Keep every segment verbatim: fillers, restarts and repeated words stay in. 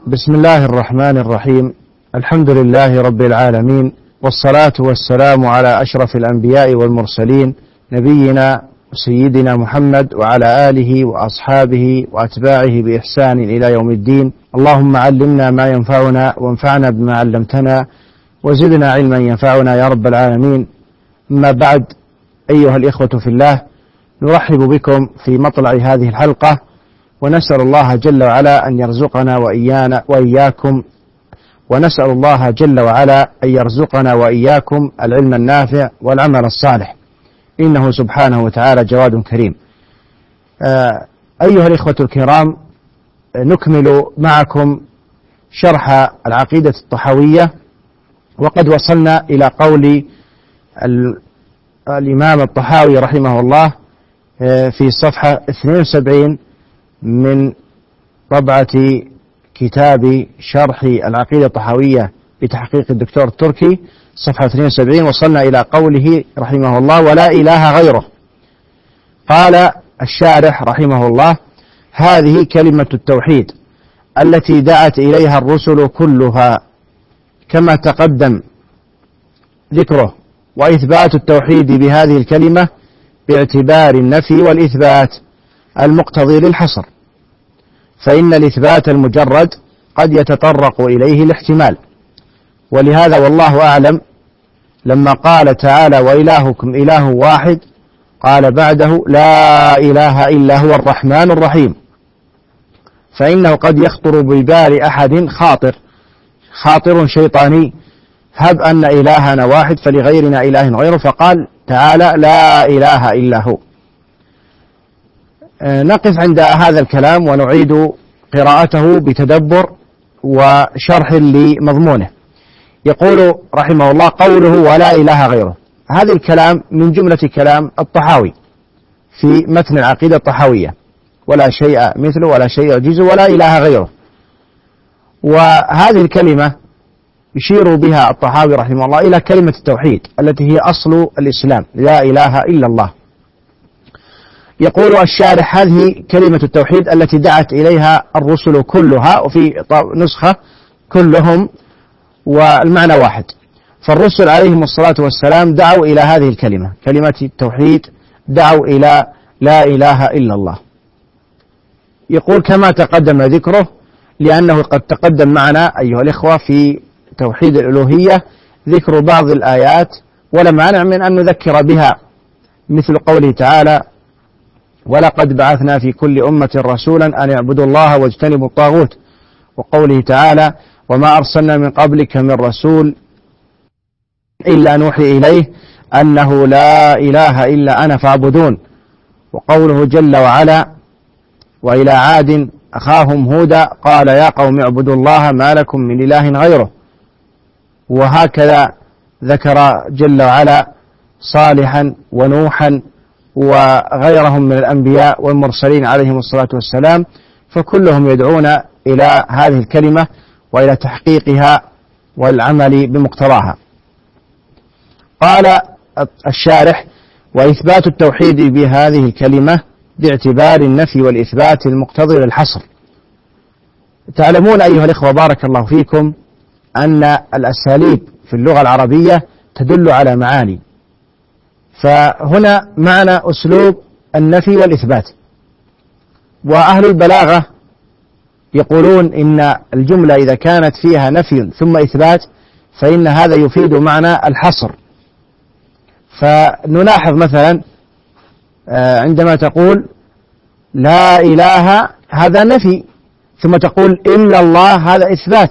بسم الله الرحمن الرحيم. الحمد لله رب العالمين، والصلاة والسلام على أشرف الأنبياء والمرسلين، نبينا وسيدنا محمد وعلى آله وأصحابه وأتباعه بإحسان إلى يوم الدين. اللهم علمنا ما ينفعنا وانفعنا بما علمتنا وزدنا علما ينفعنا يا رب العالمين. أما بعد، أيها الإخوة في الله، نرحب بكم في مطلع هذه الحلقة، ونسأل الله جل وعلا أن يرزقنا وإيانا وإياكم ونسأل الله جل وعلا أن يرزقنا وإياكم العلم النافع والعمل الصالح، إنه سبحانه وتعالى جواد كريم. آه أيها الإخوة الكرام، نكمل معكم شرح العقيدة الطحاوية، وقد وصلنا إلى قول الإمام الطحاوي رحمه الله في صفحة اثنين وسبعين من طبعة كتاب شرح العقيدة الطحاوية بتحقيق الدكتور التركي، صفحة اثنين وسبعين. وصلنا إلى قوله رحمه الله: ولا إله غيره. قال الشارح رحمه الله: هذه كلمة التوحيد التي دعت إليها الرسل كلها كما تقدم ذكره، وإثبات التوحيد بهذه الكلمة باعتبار النفي والإثبات المقتضي للحصر، فإن الإثبات المجرد قد يتطرق إليه الاحتمال. ولهذا والله أعلم لما قال تعالى: وإلهكم إله واحد، قال بعده: لا إله إلا هو الرحمن الرحيم، فإنه قد يخطر ببال أحد خاطر خاطر شيطاني: هب أن إلهنا واحد فلغيرنا إله غيره، فقال تعالى: لا إله إلا هو. نقف عند هذا الكلام ونعيد قراءته بتدبر وشرح لمضمونه. يقول رحمه الله: قوله ولا إله غيره، هذا الكلام من جملة كلام الطحاوي في متن العقيدة الطحاوية: ولا شيء مثله ولا شيء يعجزه ولا إله غيره. وهذه الكلمة يشير بها الطحاوي رحمه الله إلى كلمة التوحيد التي هي أصل الإسلام، لا إله إلا الله. يقول الشارح: هذه كلمة التوحيد التي دعت إليها الرسل كلها، وفي نسخة كلهم، والمعنى واحد. فالرسل عليهم الصلاة والسلام دعوا إلى هذه الكلمة، كلمة التوحيد، دعوا إلى لا إله إلا الله. يقول كما تقدم ذكره، لأنه قد تقدم معنا أيها الإخوة في توحيد الألوهية ذكر بعض الآيات، ولا مانع من أن نذكر بها، مثل قوله تعالى: ولقد بعثنا في كل أمة رسولا أن يعبدوا الله واجتنبوا الطاغوت، وقوله تعالى: وما أرسلنا من قبلك من رسول إلا نوحي إليه أنه لا إله إلا أنا فاعبدون، وقوله جل وعلا: وإلى عاد أخاهم هودا قال يا قوم اعبدوا الله ما لكم من إله غيره. وهكذا ذكر جل وعلا صالحا ونوحا وغيرهم من الأنبياء والمرسلين عليهم الصلاة والسلام، فكلهم يدعون إلى هذه الكلمة وإلى تحقيقها والعمل بمقتضاها. قال الشارح: وإثبات التوحيد بهذه الكلمة باعتبار النفي والإثبات المقتضي للحصر. تعلمون أيها الإخوة بارك الله فيكم أن الأساليب في اللغة العربية تدل على معاني، فهنا معنى أسلوب النفي والإثبات. وأهل البلاغة يقولون إن الجملة إذا كانت فيها نفي ثم إثبات فإن هذا يفيد معنى الحصر. فنلاحظ مثلا عندما تقول لا إله، هذا نفي، ثم تقول إلا الله، هذا إثبات.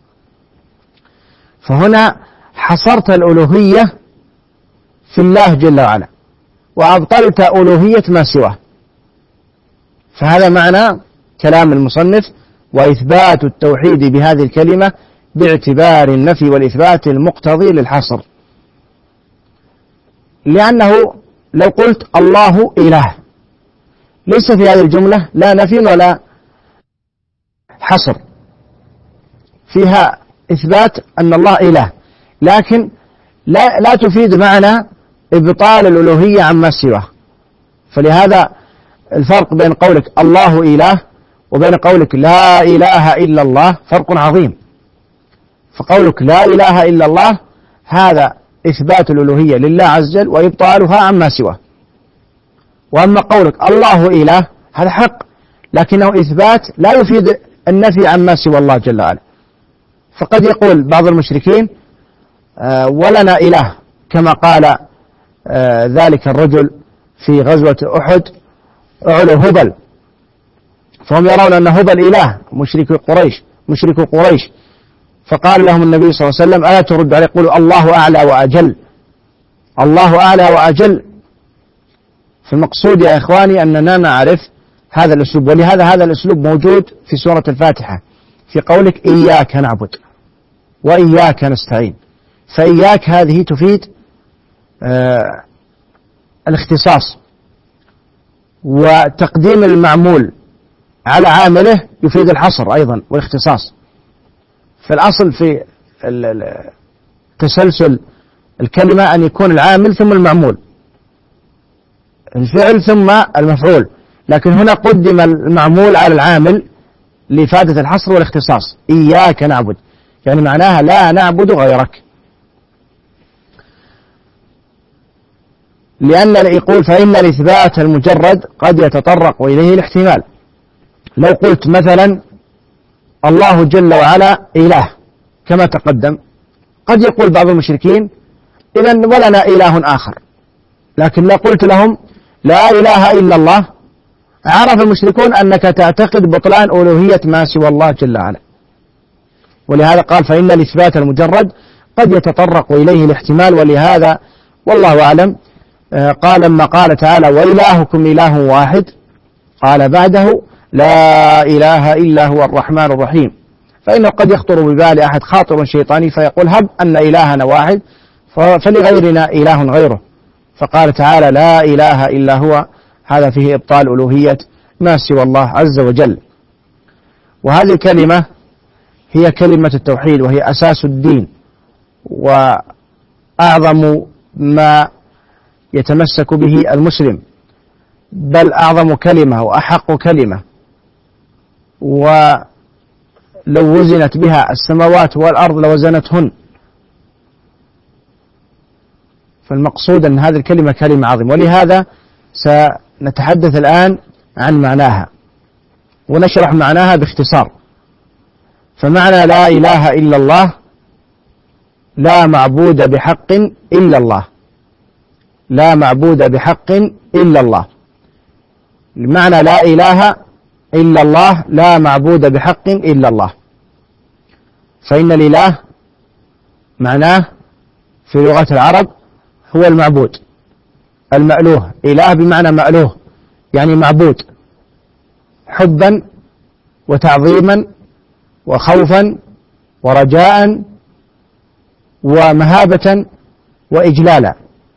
فهنا حصرت الألوهية في الله جل وعلا وأبطلت ألوهية ما سواه. فهذا معنى كلام المصنف: وإثبات التوحيد بهذه الكلمة باعتبار النفي والإثبات المقتضي للحصر. لأنه لو قلت الله إله، ليس في هذه الجملة لا نفي ولا حصر، فيها إثبات أن الله إله، لكن لا, لا تفيد معنى إبطال الألوهية عما سواه. فلهذا الفرق بين قولك الله إله وبين قولك لا إله إلا الله فرق عظيم. فقولك لا إله إلا الله هذا إثبات الألوهية لله عز وجل وإبطالها عما سواه. وأما قولك الله إله هذا حق، لكنه إثبات لا يفيد النفي عما سوى الله جل وعلا. فقد يقول بعض المشركين آه ولنا إله، كما قال آه ذلك الرجل في غزوة أحد أعلو هبل، فهم يرون أن هبل إله، مشرك قريش مشرك قريش فقال لهم النبي صلى الله عليه وسلم ألا ترد عليه يقولوا الله أعلى وأجل، الله أعلى وأجل. فالمقصود يا إخواني أننا نعرف هذا الأسلوب، ولهذا هذا الأسلوب موجود في سورة الفاتحة في قولك إياك نعبد وإياك نستعين. فإياك هذه تفيد آه الاختصاص، وتقديم المعمول على عامله يفيد الحصر أيضا والاختصاص. فالأصل في تسلسل الكلمة أن يكون العامل ثم المعمول، الفعل ثم المفعول، لكن هنا قدم المعمول على العامل لإفادة الحصر والاختصاص. إياك نعبد يعني معناها لا نعبد غيرك، لأن يقول فإن الإثبات المجرد قد يتطرق إليه الاحتمال. لو قلت مثلا الله جل وعلا إله كما تقدم، قد يقول بعض المشركين إذن ولنا إله آخر، لكن لو قلت لهم لا إله إلا الله عرف المشركون أنك تعتقد بطلان ألوهية ما سوى الله جل وعلا. ولهذا قال فإن الإثبات المجرد قد يتطرق إليه الاحتمال. ولهذا والله أعلم قال لما قال تعالى وإلهكم إله واحد قال بعده لا إله إلا هو الرحمن الرحيم، فإنه قد يخطر ببال أحد خاطر شيطاني فيقول هب أن إلهنا واحد فلغيرنا إله غيره، فقال تعالى لا إله إلا هو، هذا فيه إبطال ألوهية ما سوى الله عز وجل. وهذه الكلمة هي كلمة التوحيد، وهي أساس الدين وأعظم ما يتمسك به المسلم، بل أعظم كلمة وأحق كلمة، ولو وزنت بها السماوات والأرض لوزنتهن. فالمقصود أن هذه الكلمة كلمة عظيمة، ولهذا سنتحدث الآن عن معناها ونشرح معناها باختصار. فمعنى لا إله إلا الله لا معبود بحق إلا الله، لا معبود بحق إلا الله. معنى لا إله إلا الله لا معبود بحق إلا الله. فإن الإله معناه في لغة العرب هو المعبود المألوه، إله بمعنى مألوه يعني معبود، حبا وتعظيما وخوفا ورجاء ومهابة وإجلالا.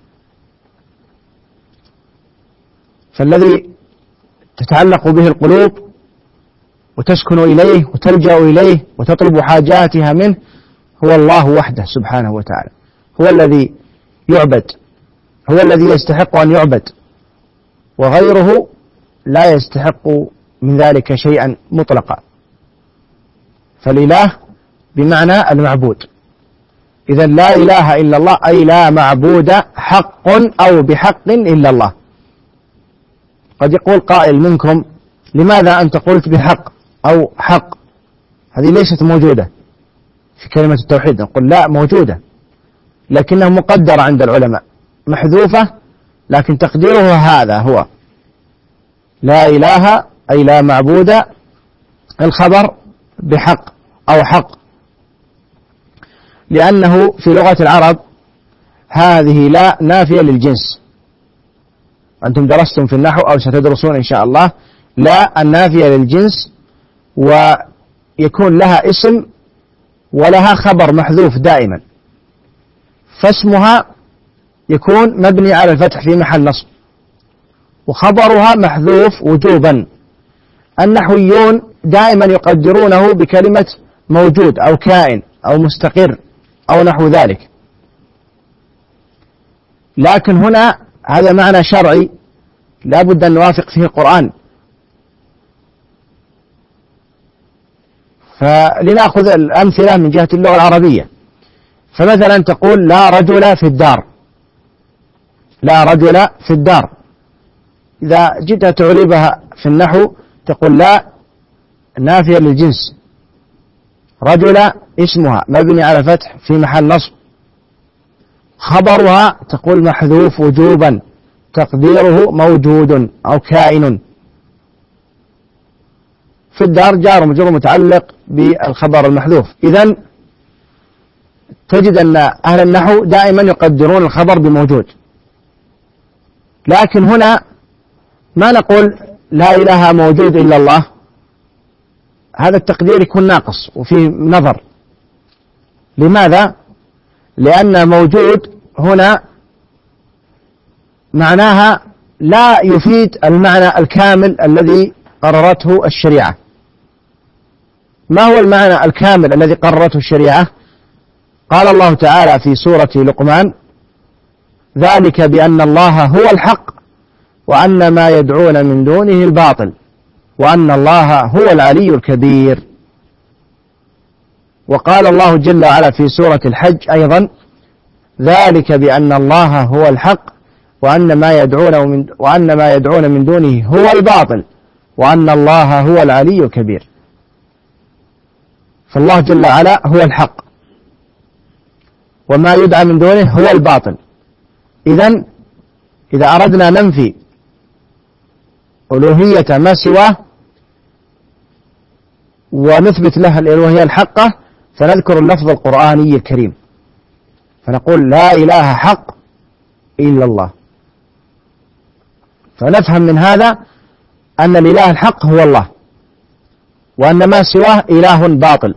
فالذي تتعلق به القلوب وتسكن إليه وتلجأ إليه وتطلب حاجاتها منه هو الله وحده سبحانه وتعالى، هو الذي يعبد، هو الذي يستحق أن يعبد، وغيره لا يستحق من ذلك شيئا مطلقا. فالإله بمعنى المعبود. إذا لا إله إلا الله أي لا معبود حق أو بحق إلا الله. قد يقول قائل منكم لماذا أنت قلت بحق أو حق؟ هذه ليست موجودة في كلمة التوحيد. نقول لا، موجودة لكنها مقدرة عند العلماء، محذوفة، لكن تقديرها هذا هو لا إله أي لا معبود الخبر بحق أو حق، لأنه في لغة العرب هذه لا نافية للجنس. أنتم درستم في النحو أو ستدرسون إن شاء الله لا النافية للجنس، ويكون لها اسم ولها خبر محذوف دائما، فاسمها يكون مبني على الفتح في محل نصب، وخبرها محذوف وجوبا. النحويون دائما يقدرونه بكلمة موجود أو كائن أو مستقر أو نحو ذلك، لكن هنا هذا معنى شرعي لا بد أن نوافق فيه القرآن. فلنأخذ الأمثلة من جهة اللغة العربية. فمثلا تقول لا رجل في الدار، لا رجل في الدار. إذا جئت تعربها في النحو تقول لا نافية للجنس، رجل اسمها مبني على فتح في محل نصب، خبرها تقول محذوف وجوبا تقديره موجود أو كائن. في الدار جار ومجرور متعلق بالخبر المحذوف. إذن تجد أن أهل النحو دائما يقدرون الخبر بموجود، لكن هنا ما نقول لا إله موجود إلا الله، هذا التقدير يكون ناقص وفيه نظر. لماذا؟ لأن موجود هنا معناها لا يفيد المعنى الكامل الذي قررته الشريعة. ما هو المعنى الكامل الذي قررته الشريعة؟ قال الله تعالى في سورة لقمان: ذلك بأن الله هو الحق وأن ما يدعون من دونه الباطل وأن الله هو العلي الكبير. وقال الله جل وعلا في سورة الحج أيضا: ذلك بأن الله هو الحق وأن ما يدعون من وأن ما يدعون من دونه هو الباطل وأن الله هو العلي الكبير. فالله جل وعلا هو الحق وما يدعى من دونه هو الباطل. إذن إذا أردنا ننفي ألوهية ما سواه ونثبت له الألوهية الحقة فنذكر اللفظ القرآني الكريم فنقول لا إله حق إلا الله. فنفهم من هذا أن الإله الحق هو الله وأن ما سواه إله باطل.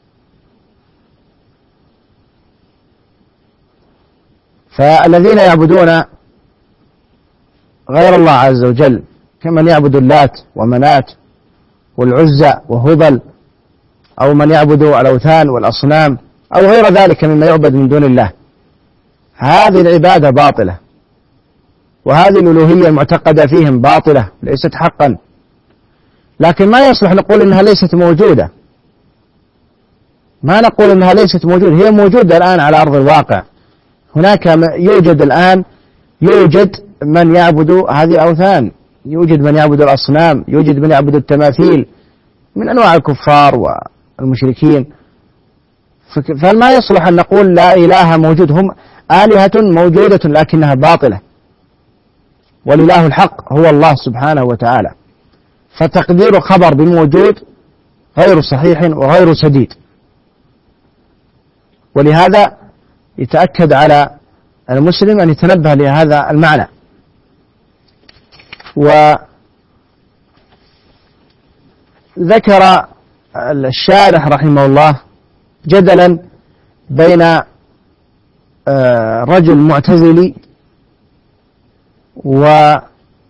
فالذين يعبدون غير الله عز وجل كمن يعبد اللات ومنات والعزى وهبل، أو من يعبد الأوثان والأصنام أو غير ذلك مما يعبد من دون الله، هذه العبادة باطلة وهذه الألوهية المعتقدة فيهم باطلة ليست حقا. لكن ما يصلح نقول إنها ليست موجودة، ما نقول إنها ليست موجودة، هي موجودة الآن على أرض الواقع. هناك يوجد الآن يوجد من يعبد هذه الأوثان، يوجد من يعبد الأصنام، يوجد من يعبد التماثيل من أنواع الكفار والمشركين. فما يصلح أن نقول لا إله موجود، هم آلهة موجودة لكنها باطلة، والإله الحق هو الله سبحانه وتعالى. فتقدير خبر بموجود غير صحيح وغير سديد، ولهذا يتأكد على المسلم أن يتنبه لهذا المعنى. وذكر الشارح رحمه الله جدلا بين رجل معتزلي وبين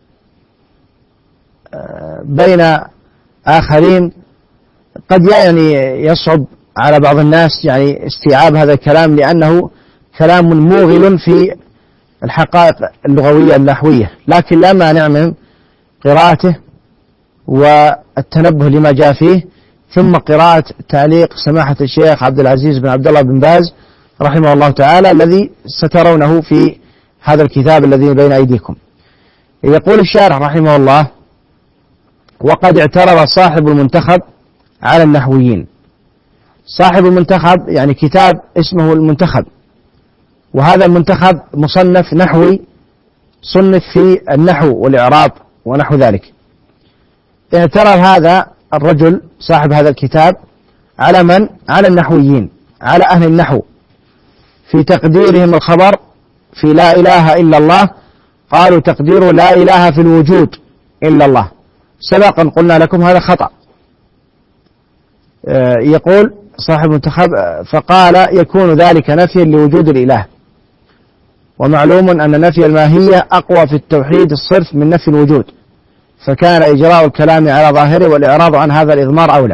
آخرين قد يعني يصعب على بعض الناس يعني استيعاب هذا الكلام، لأنه كلام موغل في الحقائق اللغوية النحوية، لكن لا مانع من قراءته والتنبه لما جاء فيه، ثم قراءة تعليق سماحة الشيخ عبد العزيز بن عبد الله بن باز رحمه الله تعالى الذي سترونه في هذا الكتاب الذي بين أيديكم. يقول الشارح رحمه الله: وقد اعترض صاحب المنتخب على النحويين. صاحب المنتخب يعني كتاب اسمه المنتخب، وهذا المنتخب مصنف نحوي صنف في النحو والإعراب ونحو ذلك. اعترض هذا الرجل صاحب هذا الكتاب على من؟ على النحويين، على أهل النحو في تقديرهم الخبر في لا إله إلا الله. قالوا تقدير لا إله في الوجود إلا الله. سبقا قلنا لكم هذا خطأ. يقول صاحب المنتخب: فقال يكون ذلك نفيا لوجود الإله، ومعلوم أن نفي الماهية أقوى في التوحيد الصرف من نفي الوجود، فكان إجراء الكلام على ظاهره والإعراض عن هذا الإضمار أولى.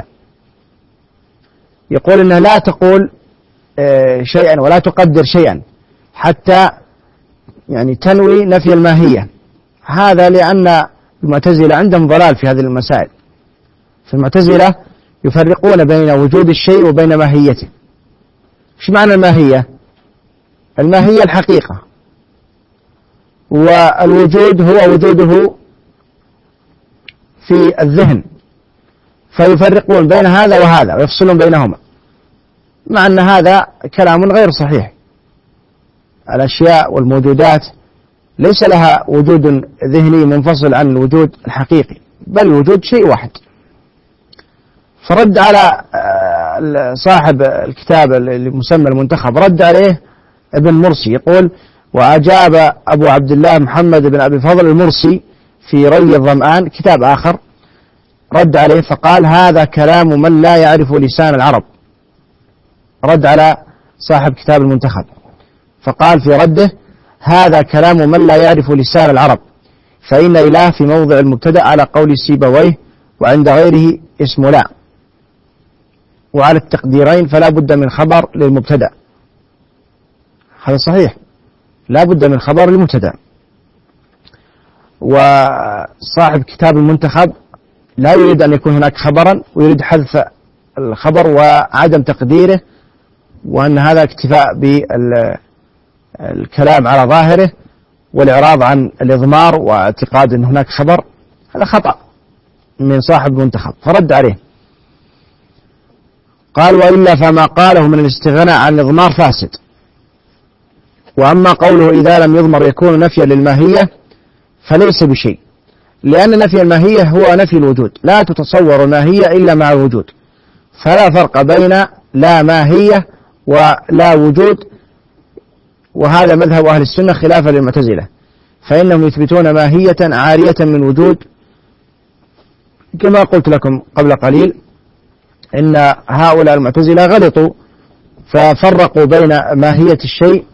يقول إنه لا تقول شيئا ولا تقدر شيئا حتى يعني تنوي نفي الماهية، هذا لأن المعتزلة عندهم ضلال في هذه المسائل. فالمعتزلة يفرقون بين وجود الشيء وبين ماهيته. ايش معنى الماهية؟ الماهية الحقيقة، والوجود هو وجوده في الذهن، فيفرقون بين هذا وهذا ويفصلون بينهما، مع أن هذا كلام غير صحيح. الأشياء والموجودات ليس لها وجود ذهني منفصل عن الوجود الحقيقي، بل الوجود شيء واحد. فرد على صاحب الكتاب المسمى المنتخب، رد عليه ابن مرسي، يقول: وأجاب أبو عبد الله محمد بن أبي فضل المرسي في ري الظمآن، كتاب آخر، رد عليه فقال: هذا كلام من لا يعرف لسان العرب. رد على صاحب كتاب المنتخب فقال في رده: هذا كلام من لا يعرف لسان العرب، فإن إله في موضع المبتدأ على قول سيبويه، وعند غيره اسم لا، وعلى التقديرين فلا بد من خبر للمبتدأ. هذا صحيح، لا بد من خبر للمبتدأ. وصاحب كتاب المنتخب لا يريد أن يكون هناك خبرا، ويريد حذف الخبر وعدم تقديره، وأن هذا اكتفاء بالكلام على ظاهره والإعراض عن الإضمار واعتقاد أن هناك خبر. هذا خطأ من صاحب المنتخب، فرد عليه قال: وإلا فما قاله من الاستغناء عن الإضمار فاسد. وأما قوله إذا لم يضمر يكون نفيا للماهية فليس بشيء، لأن نفي الماهية هو نفي الوجود، لا تتصور الماهية إلا مع الوجود، فلا فرق بين لا ماهية ولا وجود. وهذا مذهب أهل السنة خلافا للمعتزلة، فإنهم يثبتون ماهية عارية من وجود، كما قلت لكم قبل قليل إن هؤلاء المعتزلة غلطوا ففرقوا بين ماهية الشيء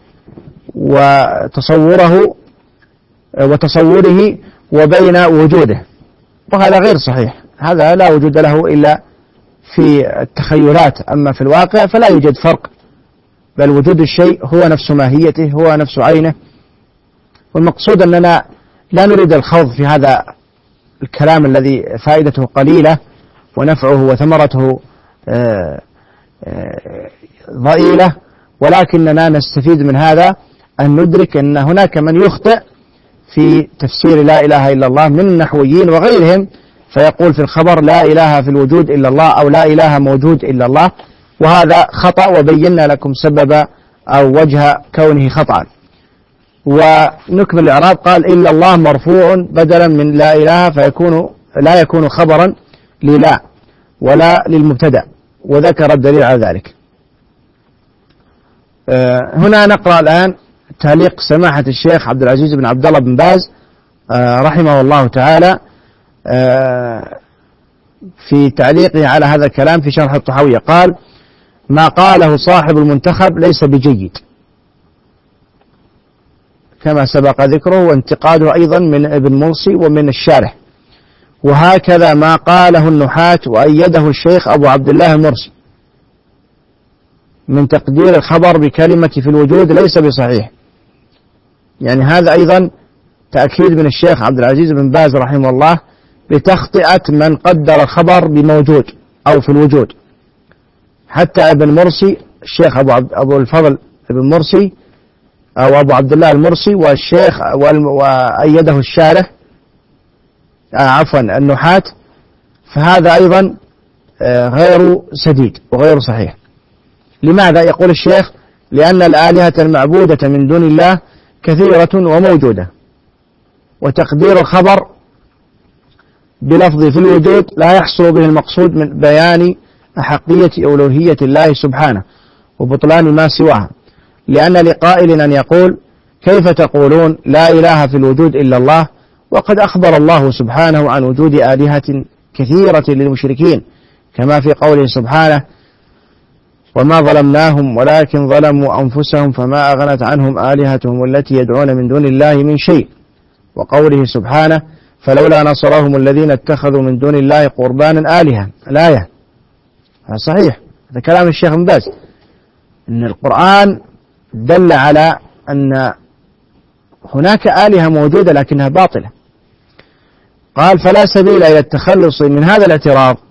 وتصوره وتصوره وبين وجوده، وهذا غير صحيح. هذا لا وجود له إلا في التخيلات، أما في الواقع فلا يوجد فرق، بل وجود الشيء هو نفس ماهيته، هو نفس عينه. والمقصود أننا لا نريد الخوض في هذا الكلام الذي فائدته قليلة ونفعه وثمرته ضئيلة، ولكننا نستفيد من هذا أن ندرك أن هناك من يخطئ في تفسير لا إله إلا الله من النحويين وغيرهم، فيقول في الخبر لا إله في الوجود إلا الله، أو لا إله موجود إلا الله، وهذا خطأ، وبينا لكم سبب أو وجه كونه خطأ. ونكمل الإعراب. قال: إلا الله مرفوع بدلا من لا إله، فيكون لا يكون خبرا للا ولا للمبتدأ، وذكر الدليل على ذلك. هنا نقرأ الآن تعليق سماحة الشيخ عبد العزيز بن عبد الله بن باز رحمه الله تعالى في تعليقه على هذا الكلام في شرح الطحاوية. قال: ما قاله صاحب المنتخب ليس بجيد، كما سبق ذكره، وانتقاده أيضا من ابن مرسي ومن الشارح. وهكذا ما قاله النحاة وأيده الشيخ أبو عبد الله المرسي من تقدير الخبر بكلمة في الوجود ليس بصحيح. يعني هذا أيضا تأكيد من الشيخ عبد العزيز بن باز رحمه الله لتخطئة من قدر الخبر بموجود أو في الوجود. حتى ابن مرسي، الشيخ أبو, عبد أبو الفضل ابن مرسي أو أبو عبد الله المرسي، والشيخ وأيده الشارح آه عفوا النحاة، فهذا أيضا آه غير سديد وغير صحيح. لماذا؟ يقول الشيخ: لأن الآلهة المعبودة من دون الله كثيرة وموجودة، وتقدير الخبر بلفظ في الوجود لا يحصل به المقصود من بيان أحقية ألوهية الله سبحانه وبطلان ما سواها، لأن لقائل أن يقول: كيف تقولون لا إله في الوجود إلا الله، وقد أخبر الله سبحانه عن وجود آلهة كثيرة للمشركين، كما في قوله سبحانه: وما ظلمناهم ولكن ظلموا أنفسهم فما أغنت عنهم آلهتهم التي يدعون من دون الله من شيء، وقوله سبحانه: فلولا نصرهم الذين اتخذوا من دون الله قربانا آلهة. الآية هذا صحيح، هذا كلام الشيخ بن باز، أن القرآن دل على أن هناك آلهة موجودة لكنها باطلة. قال: فلا سبيل إلى التخلص من هذا الاعتراض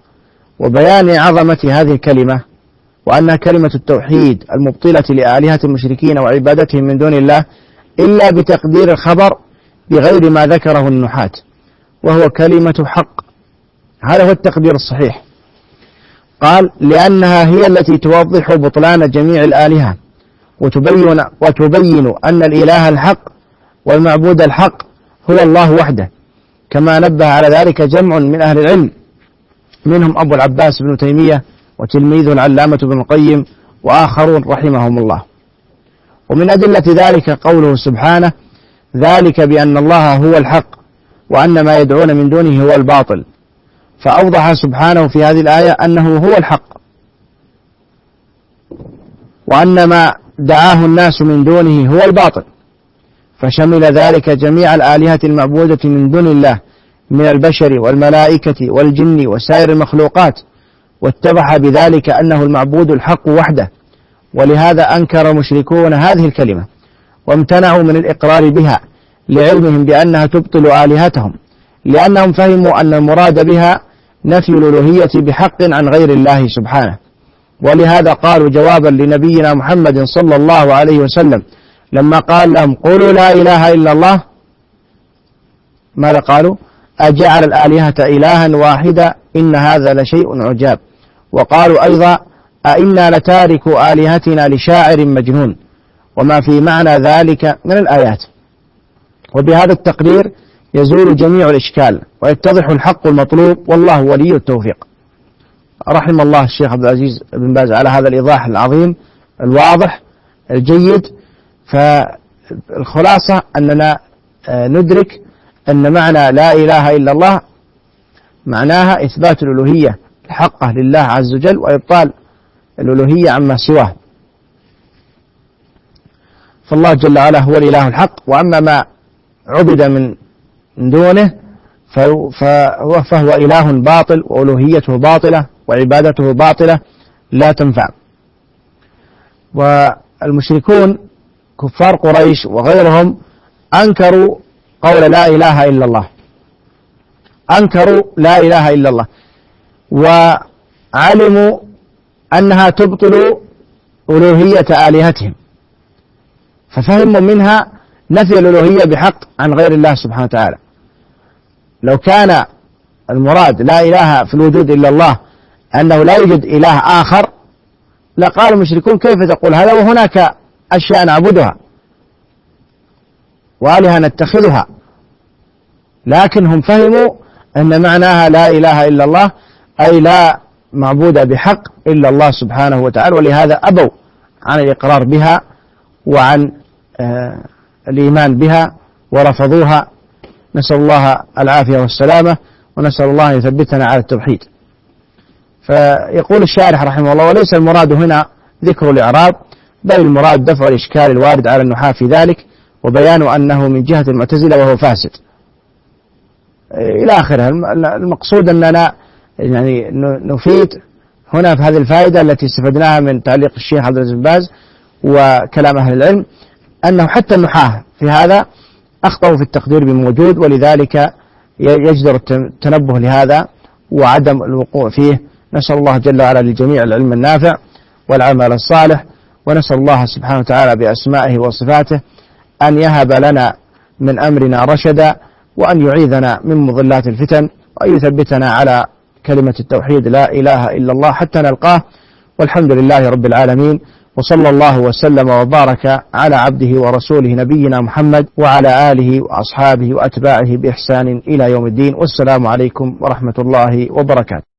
وبيان عظمة هذه الكلمة وأنها كلمة التوحيد المبطلة لآلهة المشركين وعبادتهم من دون الله إلا بتقدير الخبر بغير ما ذكره النحاة، وهو كلمة حق. هذا هو التقدير الصحيح. قال لأنها هي التي توضح بطلان جميع الآلهة وتبين, وتبين أن الإله الحق والمعبود الحق هو الله وحده، كما نبه على ذلك جمع من أهل العلم منهم أبو العباس بن تيمية وتلميذ العلامة بن القيم وآخرون رحمهم الله. ومن أدلة ذلك قوله سبحانه ذلك بأن الله هو الحق وأن ما يدعون من دونه هو الباطل، فأوضح سبحانه في هذه الآية أنه هو الحق وأن ما دعاه الناس من دونه هو الباطل، فشمل ذلك جميع الآلهة المعبودة من دون الله من البشر والملائكة والجن وسائر المخلوقات، واتضح بذلك أنه المعبود الحق وحده. ولهذا أنكر المشركون هذه الكلمة وامتنعوا من الإقرار بها لعلمهم بأنها تبطل آلهتهم، لأنهم فهموا أن المراد بها نفي الألوهية بحق عن غير الله سبحانه. ولهذا قالوا جوابا لنبينا محمد صلى الله عليه وسلم لما قال لهم قولوا لا إله إلا الله، ماذا قالوا؟ أجعل الآلهة إلها واحدا إن هذا لشيء عجاب. وقالوا أيضا أئنا لتارك آلهتنا لشاعر مجنون، وما في معنى ذلك من الآيات. وبهذا التقرير يزول جميع الإشكال ويتضح الحق المطلوب، والله ولي التوفيق. رحم الله الشيخ عبد العزيز بن باز على هذا الإيضاح العظيم الواضح الجيد. فالخلاصة أننا ندرك أن معنى لا إله إلا الله معناها إثبات الألوهية الحقة لله عز وجل وإبطال الألوهية عما سواه، فالله جل وعلا هو الإله الحق، وأما ما عبد من دونه فهو, فهو إله باطل وألوهيته باطلة وعبادته باطلة لا تنفع. والمشركون كفار قريش وغيرهم أنكروا قول لا إله إلا الله، أنكروا لا إله إلا الله وعلموا أنها تبطل ألوهية آلهتهم، ففهموا منها نفي الألوهية بحق عن غير الله سبحانه وتعالى. لو كان المراد لا إله في الوجود إلا الله أنه لا يوجد إله آخر لقال المشركون كيف تقول هذا وهناك أشياء نعبدها وآلهة نتخذها، لكن هم فهموا أن معناها لا إله إلا الله أي لا معبود بحق إلا الله سبحانه وتعالى، ولهذا أبوا عن الإقرار بها وعن آه الإيمان بها ورفضوها. نسأل الله العافية والسلامة، ونسأل الله أن يثبتنا على التوحيد. فيقول الشارح رحمه الله وليس المراد هنا ذكر الإعراب، بل المراد دفع الإشكال الوارد على النحاة في ذلك وبيان أنه من جهة المعتزلة وهو فاسد إلى آخره. المقصود أننا يعني نفيد هنا في هذه الفائدة التي استفدناها من تعليق الشيخ عبد العزيز بن باز وكلام أهل العلم أنه حتى النحاة في هذا أخطأوا في التقدير بموجود، ولذلك يجدر التنبه لهذا وعدم الوقوع فيه. نسأل الله جل وعلا للجميع العلم النافع والعمل الصالح، ونسأل الله سبحانه وتعالى بأسمائه وصفاته أن يهب لنا من أمرنا رشدا، وأن يعيذنا من مضلات الفتن، وأن يثبتنا على كلمة التوحيد لا إله إلا الله حتى نلقاه. والحمد لله رب العالمين، وصلى الله وسلم وبارك على عبده ورسوله نبينا محمد وعلى آله وأصحابه وأتباعه بإحسان إلى يوم الدين. والسلام عليكم ورحمة الله وبركاته.